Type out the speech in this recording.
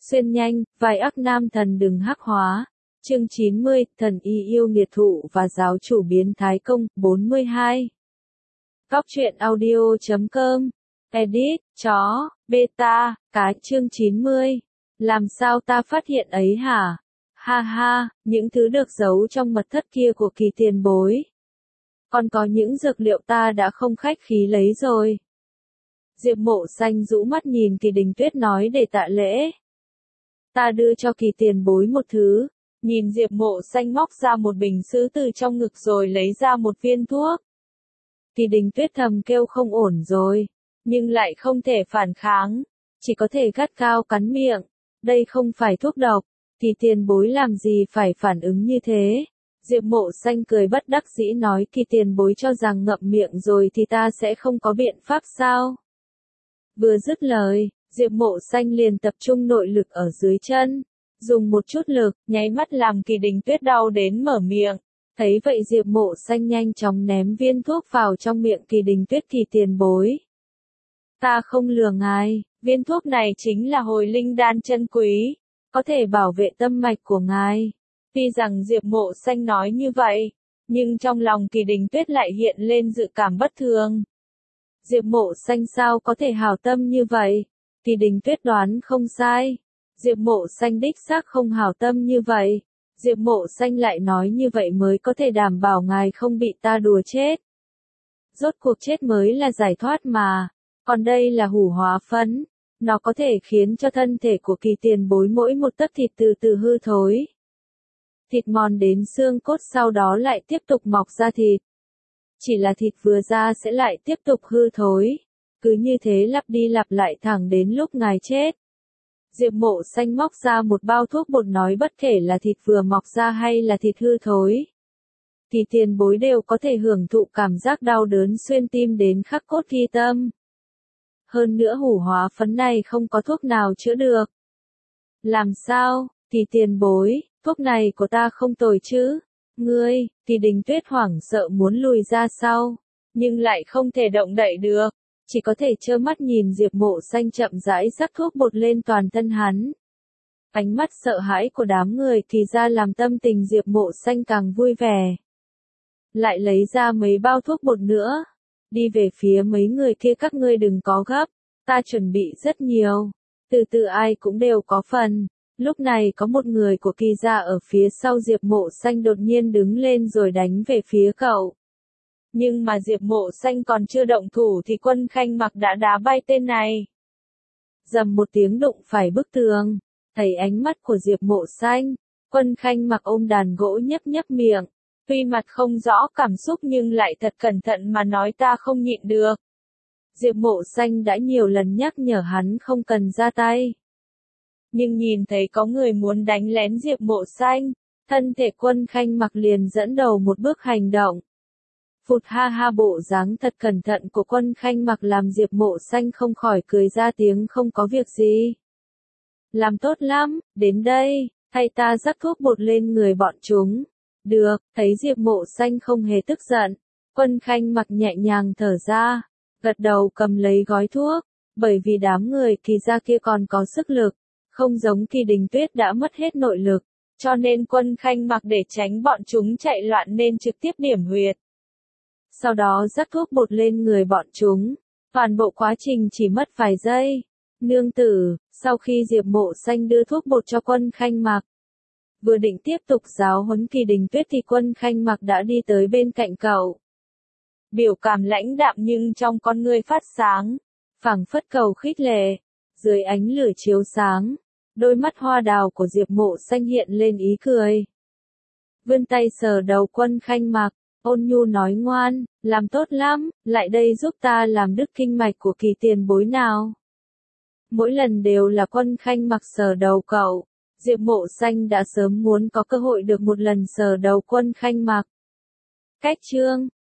Xuyên nhanh, vai ác nam thần đừng hắc hóa. Chương 90, thần y yêu nghiệt thụ và giáo chủ biến thái công, 42. Góc truyện audio.com. Edit, chó, beta, cái, chương 90. Làm sao ta phát hiện ấy hả? Ha ha, những thứ được giấu trong mật thất kia của Kỳ tiền bối. Còn có những dược liệu ta đã không khách khí lấy rồi. Diệp Mộ Xanh rũ mắt nhìn Kỳ Đình Tuyết nói để tạ lễ. Ta đưa cho Kỳ tiền bối một thứ. Nhìn Diệp Mộ Xanh móc ra một bình sứ từ trong ngực rồi lấy ra một viên thuốc. Kỳ Đình Tuyết thầm kêu không ổn rồi, nhưng lại không thể phản kháng, chỉ có thể gắt cao cắn miệng. Đây không phải thuốc độc, Kỳ tiền bối làm gì phải phản ứng như thế. Diệp Mộ Xanh cười bất đắc dĩ nói Kỳ tiền bối cho rằng ngậm miệng rồi thì ta sẽ không có biện pháp sao. Vừa dứt lời, Diệp Mộ Xanh liền tập trung nội lực ở dưới chân. Dùng một chút lực, nháy mắt làm Kỳ Đình Tuyết đau đến mở miệng. Thấy vậy Diệp Mộ Xanh nhanh chóng ném viên thuốc vào trong miệng Kỳ Đình Tuyết. Kỳ tiền bối, ta không lừa ngài, viên thuốc này chính là hồi linh đan chân quý, có thể bảo vệ tâm mạch của ngài. Tuy rằng Diệp Mộ Xanh nói như vậy, nhưng trong lòng Kỳ Đình Tuyết lại hiện lên dự cảm bất thường. Diệp Mộ Xanh sao có thể hảo tâm như vậy? Kỳ Đình Tuyết đoán không sai. Diệp Mộ Xanh đích xác không hảo tâm như vậy. Diệp Mộ Xanh lại nói như vậy mới có thể đảm bảo ngài không bị ta đùa chết. Rốt cuộc chết mới là giải thoát mà. Còn đây là hủ hóa phấn. Nó có thể khiến cho thân thể của Kỳ tiền bối mỗi một tấc thịt từ từ hư thối. Thịt mòn đến xương cốt sau đó lại tiếp tục mọc ra thịt. Chỉ là thịt vừa ra sẽ lại tiếp tục hư thối. Cứ như thế lặp đi lặp lại thẳng đến lúc ngài chết. Diệp Mộ Xanh móc ra một bao thuốc bột nói bất kể là thịt vừa mọc ra hay là thịt hư thối. Kỳ tiền bối đều có thể hưởng thụ cảm giác đau đớn xuyên tim đến khắc cốt ghi tâm. Hơn nữa hủ hóa phấn này không có thuốc nào chữa được. Làm sao, Kỳ tiền bối, thuốc này của ta không tồi chứ? Ngươi, Kỳ Đình Tuyết hoảng sợ muốn lùi ra sau, nhưng lại không thể động đậy được. Chỉ có thể trơ mắt nhìn Diệp Mộ Xanh chậm rãi rắc thuốc bột lên toàn thân hắn. Ánh mắt sợ hãi của đám người Kỳ ra làm tâm tình Diệp Mộ Xanh càng vui vẻ. Lại lấy ra mấy bao thuốc bột nữa. Đi về phía mấy người kia các ngươi đừng có gấp. Ta chuẩn bị rất nhiều. Từ từ ai cũng đều có phần. Lúc này có một người của Kỳ ra ở phía sau Diệp Mộ Xanh đột nhiên đứng lên rồi đánh về phía cậu. Nhưng mà Diệp Mộ Xanh còn chưa động thủ thì Quân Khanh Mặc đã đá bay tên này. Dầm một tiếng đụng phải bức tường. Thấy ánh mắt của Diệp Mộ Xanh, Quân Khanh Mặc ôm đàn gỗ nhấp nhấp miệng. Tuy mặt không rõ cảm xúc nhưng lại thật cẩn thận mà nói ta không nhịn được. Diệp Mộ Xanh đã nhiều lần nhắc nhở hắn không cần ra tay. Nhưng nhìn thấy có người muốn đánh lén Diệp Mộ Xanh, thân thể Quân Khanh Mặc liền dẫn đầu một bước hành động. Phụt ha ha bộ dáng thật cẩn thận của Quân Khanh Mặc làm Diệp Mộ Xanh không khỏi cười ra tiếng không có việc gì. Làm tốt lắm, đến đây, thay ta rắc thuốc bột lên người bọn chúng. Được, thấy Diệp Mộ Xanh không hề tức giận, Quân Khanh Mặc nhẹ nhàng thở ra, gật đầu cầm lấy gói thuốc, bởi vì đám người Kỳ ra kia còn có sức lực, không giống Kỳ Đình Tuyết đã mất hết nội lực, cho nên Quân Khanh Mặc để tránh bọn chúng chạy loạn nên trực tiếp điểm huyệt. Sau đó rắc thuốc bột lên người bọn chúng, toàn bộ quá trình chỉ mất vài giây. Nương tử, sau khi Diệp Mộ Xanh đưa thuốc bột cho Quân Khanh Mặc, vừa định tiếp tục giáo huấn Kỳ Đình Tuyết thì Quân Khanh Mặc đã đi tới bên cạnh cậu. Biểu cảm lãnh đạm nhưng trong con ngươi phát sáng, phảng phất cầu khích lệ, dưới ánh lửa chiếu sáng, đôi mắt hoa đào của Diệp Mộ Xanh hiện lên ý cười. Vươn tay sờ đầu Quân Khanh Mặc, ôn nhu nói ngoan, làm tốt lắm, lại đây giúp ta làm đứt kinh mạch của Kỳ tiền bối nào. Mỗi lần đều là Quân Khanh Mặc sờ đầu cậu. Diệp Mộ Xanh đã sớm muốn có cơ hội được một lần sờ đầu Quân Khanh Mặc. Cách chương